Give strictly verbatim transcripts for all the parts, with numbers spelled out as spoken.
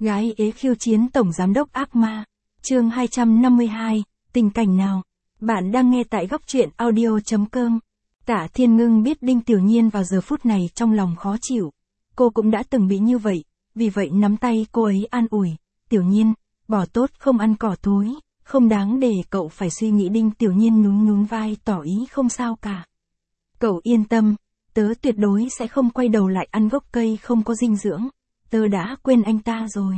Gái ế khiêu chiến tổng giám đốc ác ma. Chương hai trăm năm mươi hai, tình cảnh nào? Bạn đang nghe tại góc truyện audio chấm com. Tạ Thiên Ngưng biết Đinh Tiểu Nhiên vào giờ phút này trong lòng khó chịu. Cô cũng đã từng bị như vậy, vì vậy nắm tay cô ấy an ủi. Tiểu Nhiên, bỏ tốt không ăn cỏ thối, không đáng để cậu phải suy nghĩ. Đinh Tiểu Nhiên nhún nhún vai tỏ ý không sao cả. Cậu yên tâm, tớ tuyệt đối sẽ không quay đầu lại ăn gốc cây không có dinh dưỡng. Tớ đã quên anh ta rồi.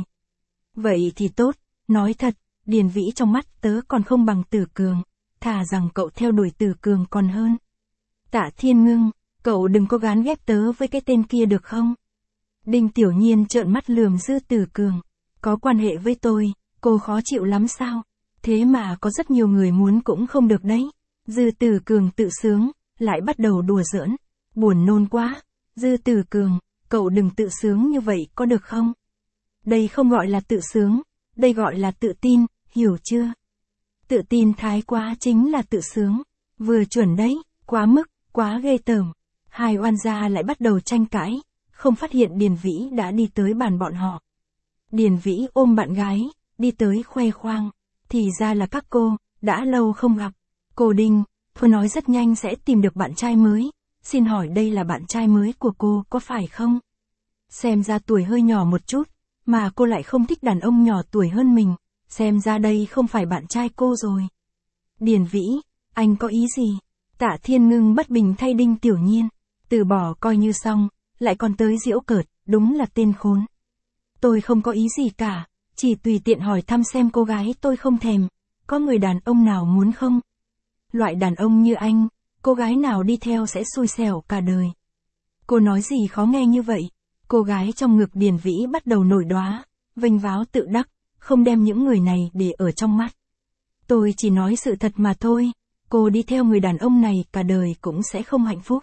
Vậy thì tốt, nói thật, Điền Vĩ trong mắt tớ còn không bằng Tử Cường, thà rằng cậu theo đuổi Tử Cường còn hơn. Tạ Thiên Ngưng, cậu đừng có gán ghép tớ với cái tên kia được không? Đinh Tiểu Nhiên trợn mắt lườm Dư Tử Cường, có quan hệ với tôi, cô khó chịu lắm sao? Thế mà có rất nhiều người muốn cũng không được đấy. Dư Tử Cường tự sướng, lại bắt đầu đùa giỡn, buồn nôn quá. Dư Tử Cường, cậu đừng tự sướng như vậy có được không? Đây không gọi là tự sướng, đây gọi là tự tin, hiểu chưa? Tự tin thái quá chính là tự sướng. Vừa chuẩn đấy, quá mức, quá ghê tởm. Hai oan gia lại bắt đầu tranh cãi, không phát hiện Điền Vĩ đã đi tới bàn bọn họ. Điền Vĩ ôm bạn gái, đi tới khoe khoang. Thì ra là các cô, đã lâu không gặp. Cô Đinh, tôi nói rất nhanh sẽ tìm được bạn trai mới. Xin hỏi đây là bạn trai mới của cô có phải không? Xem ra tuổi hơi nhỏ một chút, mà cô lại không thích đàn ông nhỏ tuổi hơn mình. Xem ra đây không phải bạn trai cô rồi. Điền Vĩ, anh có ý gì? Tạ Thiên Ngưng bất bình thay Đinh Tiểu Nhiên. Từ bỏ coi như xong, lại còn tới giễu cợt, đúng là tên khốn. Tôi không có ý gì cả, chỉ tùy tiện hỏi thăm xem cô gái tôi không thèm. Có người đàn ông nào muốn không? Loại đàn ông như anh, cô gái nào đi theo sẽ xui xẻo cả đời. Cô nói gì khó nghe như vậy? Cô gái trong ngực Điền Vĩ bắt đầu nổi đoá, vênh váo tự đắc, không đem những người này để ở trong mắt. Tôi chỉ nói sự thật mà thôi, cô đi theo người đàn ông này cả đời cũng sẽ không hạnh phúc.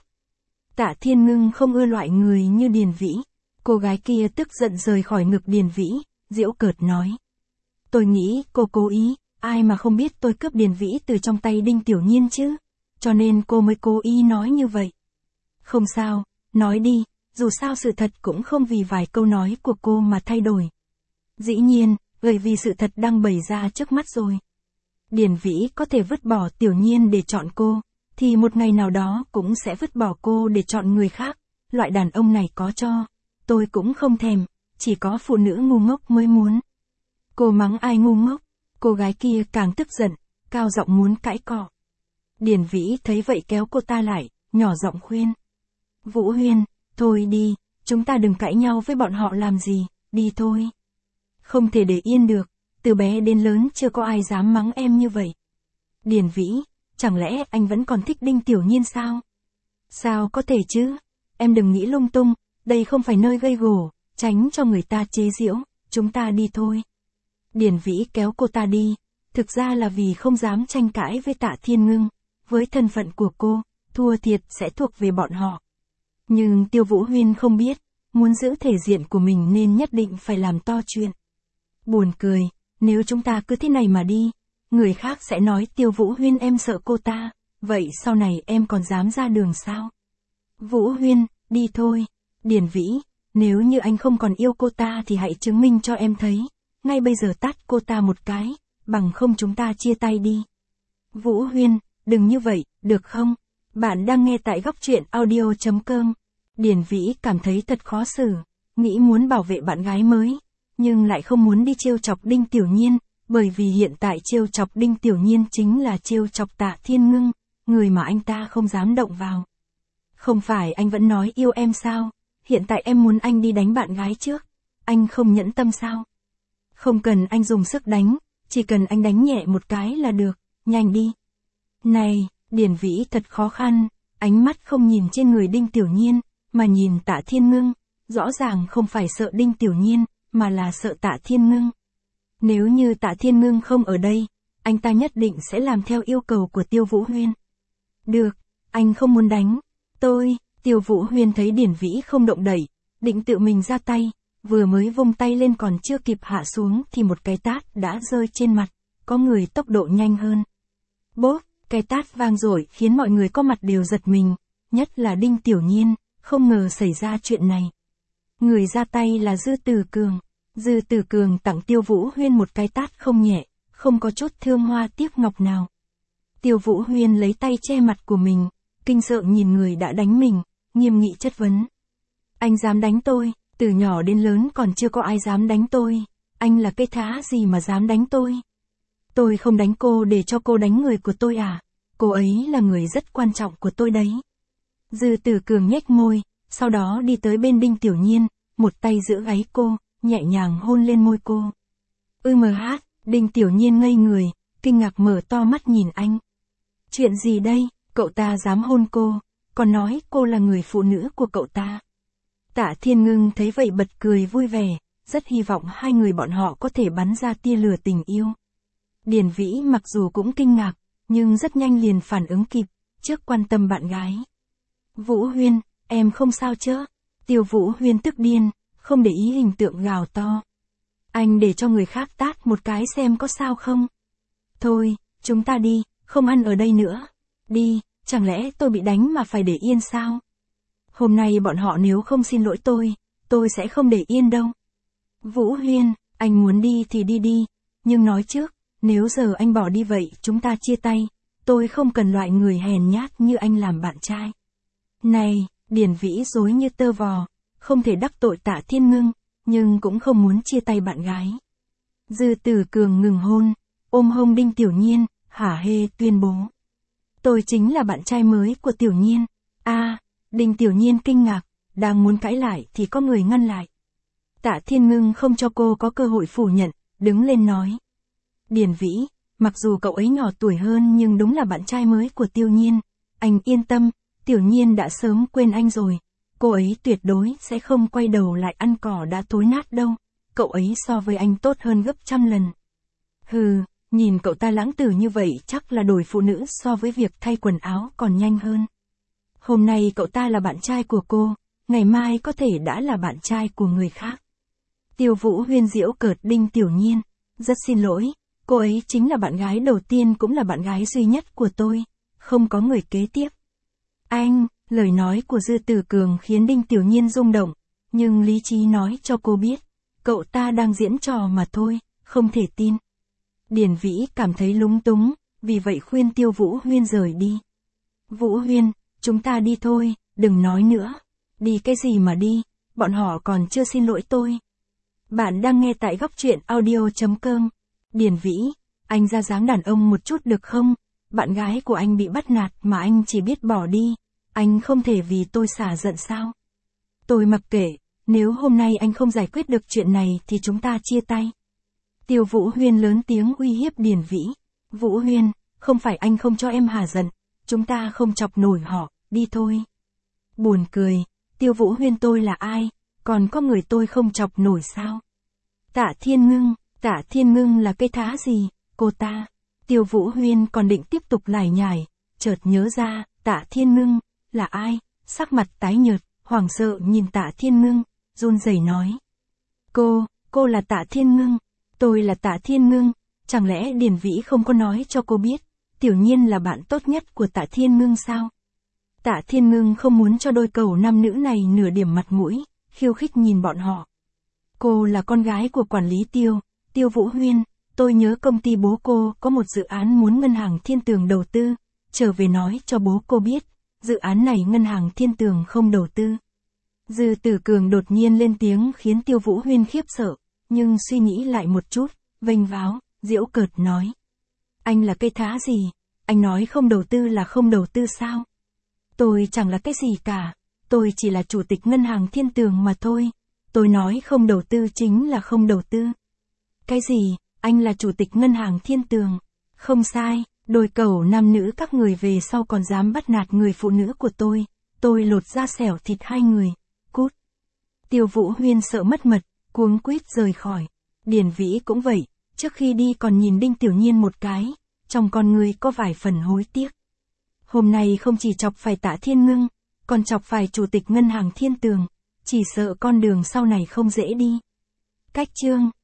Tạ Thiên Ngưng không ưa loại người như Điền Vĩ. Cô gái kia tức giận rời khỏi ngực Điền Vĩ, giễu cợt nói. Tôi nghĩ cô cố ý, ai mà không biết tôi cướp Điền Vĩ từ trong tay Đinh Tiểu Nhiên chứ, cho nên cô mới cố ý nói như vậy. Không sao, nói đi. Dù sao sự thật cũng không vì vài câu nói của cô mà thay đổi. Dĩ nhiên, bởi vì sự thật đang bày ra trước mắt rồi. Điền Vĩ có thể vứt bỏ Tiểu Nhiên để chọn cô, thì một ngày nào đó cũng sẽ vứt bỏ cô để chọn người khác. Loại đàn ông này có cho, tôi cũng không thèm, chỉ có phụ nữ ngu ngốc mới muốn. Cô mắng ai ngu ngốc, cô gái kia càng tức giận, cao giọng muốn cãi cọ. Điền Vĩ thấy vậy kéo cô ta lại, nhỏ giọng khuyên. Vũ Huyên, thôi đi, chúng ta đừng cãi nhau với bọn họ làm gì, đi thôi. Không thể để yên được, từ bé đến lớn chưa có ai dám mắng em như vậy. Điền Vĩ, chẳng lẽ anh vẫn còn thích Đinh Tiểu Nhiên sao? Sao có thể chứ? Em đừng nghĩ lung tung, đây không phải nơi gây gổ, tránh cho người ta chế giễu, chúng ta đi thôi. Điền Vĩ kéo cô ta đi, thực ra là vì không dám tranh cãi với Tạ Thiên Ngưng, với thân phận của cô, thua thiệt sẽ thuộc về bọn họ. Nhưng Tiêu Vũ Huyên không biết, muốn giữ thể diện của mình nên nhất định phải làm to chuyện. Buồn cười, nếu chúng ta cứ thế này mà đi, người khác sẽ nói Tiêu Vũ Huyên em sợ cô ta, vậy sau này em còn dám ra đường sao? Vũ Huyên, đi thôi. Điền Vĩ, nếu như anh không còn yêu cô ta thì hãy chứng minh cho em thấy, ngay bây giờ tát cô ta một cái, bằng không chúng ta chia tay đi. Vũ Huyên, đừng như vậy, được không? Bạn đang nghe tại góc truyện audio chấm com. Điền Vĩ cảm thấy thật khó xử, nghĩ muốn bảo vệ bạn gái mới, nhưng lại không muốn đi trêu chọc Đinh Tiểu Nhiên, bởi vì hiện tại trêu chọc Đinh Tiểu Nhiên chính là trêu chọc Tạ Thiên Ngưng, người mà anh ta không dám động vào. Không phải anh vẫn nói yêu em sao? Hiện tại em muốn anh đi đánh bạn gái trước, anh không nhẫn tâm sao? Không cần anh dùng sức đánh, chỉ cần anh đánh nhẹ một cái là được, nhanh đi. Này, Điền Vĩ thật khó khăn, ánh mắt không nhìn trên người Đinh Tiểu Nhiên, mà nhìn Tạ Thiên Ngưng, rõ ràng không phải sợ Đinh Tiểu Nhiên, mà là sợ Tạ Thiên Ngưng. Nếu như Tạ Thiên Ngưng không ở đây, anh ta nhất định sẽ làm theo yêu cầu của Tiêu Vũ Huyên. Được, anh không muốn đánh, tôi, Tiêu Vũ Huyên thấy Điền Vĩ không động đậy, định tự mình ra tay, vừa mới vung tay lên còn chưa kịp hạ xuống thì một cái tát đã rơi trên mặt, có người tốc độ nhanh hơn. Bốp, cái tát vang dội khiến mọi người có mặt đều giật mình, nhất là Đinh Tiểu Nhiên, không ngờ xảy ra chuyện này. Người ra tay là Dư Tử Cường. Dư Tử Cường tặng Tiêu Vũ Huyên một cái tát không nhẹ, không có chút thương hoa tiếc ngọc nào. Tiêu Vũ Huyên lấy tay che mặt của mình, kinh sợ nhìn người đã đánh mình, nghiêm nghị chất vấn. Anh dám đánh tôi, từ nhỏ đến lớn còn chưa có ai dám đánh tôi, anh là cái thá gì mà dám đánh tôi? Tôi không đánh cô để cho cô đánh người của tôi à? Cô ấy là người rất quan trọng của tôi đấy. Dư Tử Cường nhếch môi, sau đó đi tới bên Đinh Tiểu Nhiên, một tay giữ gáy cô, nhẹ nhàng hôn lên môi cô. Ư mờ hát, Đinh Tiểu Nhiên ngây người, kinh ngạc mở to mắt nhìn anh. Chuyện gì đây, cậu ta dám hôn cô, còn nói cô là người phụ nữ của cậu ta. Tạ Thiên Ngưng thấy vậy bật cười vui vẻ, rất hy vọng hai người bọn họ có thể bắn ra tia lửa tình yêu. Điền Vĩ mặc dù cũng kinh ngạc, nhưng rất nhanh liền phản ứng kịp, trước quan tâm bạn gái. Vũ Huyên, em không sao chứ? Tiêu Vũ Huyên tức điên, không để ý hình tượng gào to. Anh để cho người khác tát một cái xem có sao không? Thôi, chúng ta đi, không ăn ở đây nữa. Đi, chẳng lẽ tôi bị đánh mà phải để yên sao? Hôm nay bọn họ nếu không xin lỗi tôi, tôi sẽ không để yên đâu. Vũ Huyên, anh muốn đi thì đi đi, nhưng nói trước, nếu giờ anh bỏ đi vậy chúng ta chia tay, tôi không cần loại người hèn nhát như anh làm bạn trai. Này, Điền Vĩ dối như tơ vò, không thể đắc tội Tạ Thiên Ngưng, nhưng cũng không muốn chia tay bạn gái. Dư Tử Cường ngừng hôn, ôm hông Đinh Tiểu Nhiên, hả hê tuyên bố. Tôi chính là bạn trai mới của Tiểu Nhiên. A, à, Đinh Tiểu Nhiên kinh ngạc, đang muốn cãi lại thì có người ngăn lại. Tạ Thiên Ngưng không cho cô có cơ hội phủ nhận, đứng lên nói. Điền Vĩ, mặc dù cậu ấy nhỏ tuổi hơn nhưng đúng là bạn trai mới của Tiểu Nhiên. Anh yên tâm, Tiểu Nhiên đã sớm quên anh rồi. Cô ấy tuyệt đối sẽ không quay đầu lại ăn cỏ đã thối nát đâu. Cậu ấy so với anh tốt hơn gấp trăm lần. Hừ, nhìn cậu ta lãng tử như vậy chắc là đổi phụ nữ so với việc thay quần áo còn nhanh hơn. Hôm nay cậu ta là bạn trai của cô, ngày mai có thể đã là bạn trai của người khác. Tiêu Vũ Huyên giễu cợt Đinh Tiểu Nhiên. Rất xin lỗi, cô ấy chính là bạn gái đầu tiên cũng là bạn gái duy nhất của tôi, không có người kế tiếp. Anh, lời nói của Dư Tử Cường khiến Đinh Tiểu Nhiên rung động, nhưng lý trí nói cho cô biết, cậu ta đang diễn trò mà thôi, không thể tin. Điền Vĩ cảm thấy lúng túng, vì vậy khuyên Tiêu Vũ Huyên rời đi. Vũ Huyên, chúng ta đi thôi, đừng nói nữa. Đi cái gì mà đi, bọn họ còn chưa xin lỗi tôi. Bạn đang nghe tại góc truyện audio chấm com. Điền Vĩ, anh ra dáng đàn ông một chút được không? Bạn gái của anh bị bắt nạt mà anh chỉ biết bỏ đi. Anh không thể vì tôi xả giận sao? Tôi mặc kệ, nếu hôm nay anh không giải quyết được chuyện này thì chúng ta chia tay. Tiêu Vũ Huyên lớn tiếng uy hiếp Điền Vĩ. Vũ Huyên, không phải anh không cho em hả giận, chúng ta không chọc nổi họ, đi thôi. Buồn cười, Tiêu Vũ Huyên tôi là ai, còn có người tôi không chọc nổi sao? Tạ Thiên Ngưng, Tạ Thiên Ngưng là cái thá gì, cô ta? Tiêu Vũ Huyên còn định tiếp tục lải nhải, chợt nhớ ra, Tạ Thiên Ngưng, là ai? Sắc mặt tái nhợt, hoảng sợ nhìn Tạ Thiên Ngưng, run rẩy nói. Cô, cô là Tạ Thiên Ngưng, tôi là Tạ Thiên Ngưng, chẳng lẽ Điền Vĩ không có nói cho cô biết, Tiểu Nhiên là bạn tốt nhất của Tạ Thiên Ngưng sao? Tạ Thiên Ngưng không muốn cho đôi cầu nam nữ này nửa điểm mặt mũi, khiêu khích nhìn bọn họ. Cô là con gái của quản lý Tiêu, Tiêu Vũ Huyên, tôi nhớ công ty bố cô có một dự án muốn Ngân hàng Thiên Tường đầu tư, trở về nói cho bố cô biết, dự án này Ngân hàng Thiên Tường không đầu tư. Dư Tử Cường đột nhiên lên tiếng khiến Tiêu Vũ Huyên khiếp sợ, nhưng suy nghĩ lại một chút, vênh váo, giễu cợt nói. Anh là cái thá gì? Anh nói không đầu tư là không đầu tư sao? Tôi chẳng là cái gì cả, tôi chỉ là chủ tịch Ngân hàng Thiên Tường mà thôi. Tôi nói không đầu tư chính là không đầu tư. Cái gì, anh là chủ tịch Ngân hàng Thiên Tường? Không sai, đôi cầu nam nữ các người về sau còn dám bắt nạt người phụ nữ của tôi, tôi lột da xẻo thịt hai người, cút. Tiêu Vũ Huyên sợ mất mật, cuống quýt rời khỏi. Điền Vĩ cũng vậy, trước khi đi còn nhìn Đinh Tiểu Nhiên một cái, trong con người có vài phần hối tiếc. Hôm nay không chỉ chọc phải Tạ Thiên Ngưng, còn chọc phải chủ tịch Ngân hàng Thiên Tường, chỉ sợ con đường sau này không dễ đi. Cách chương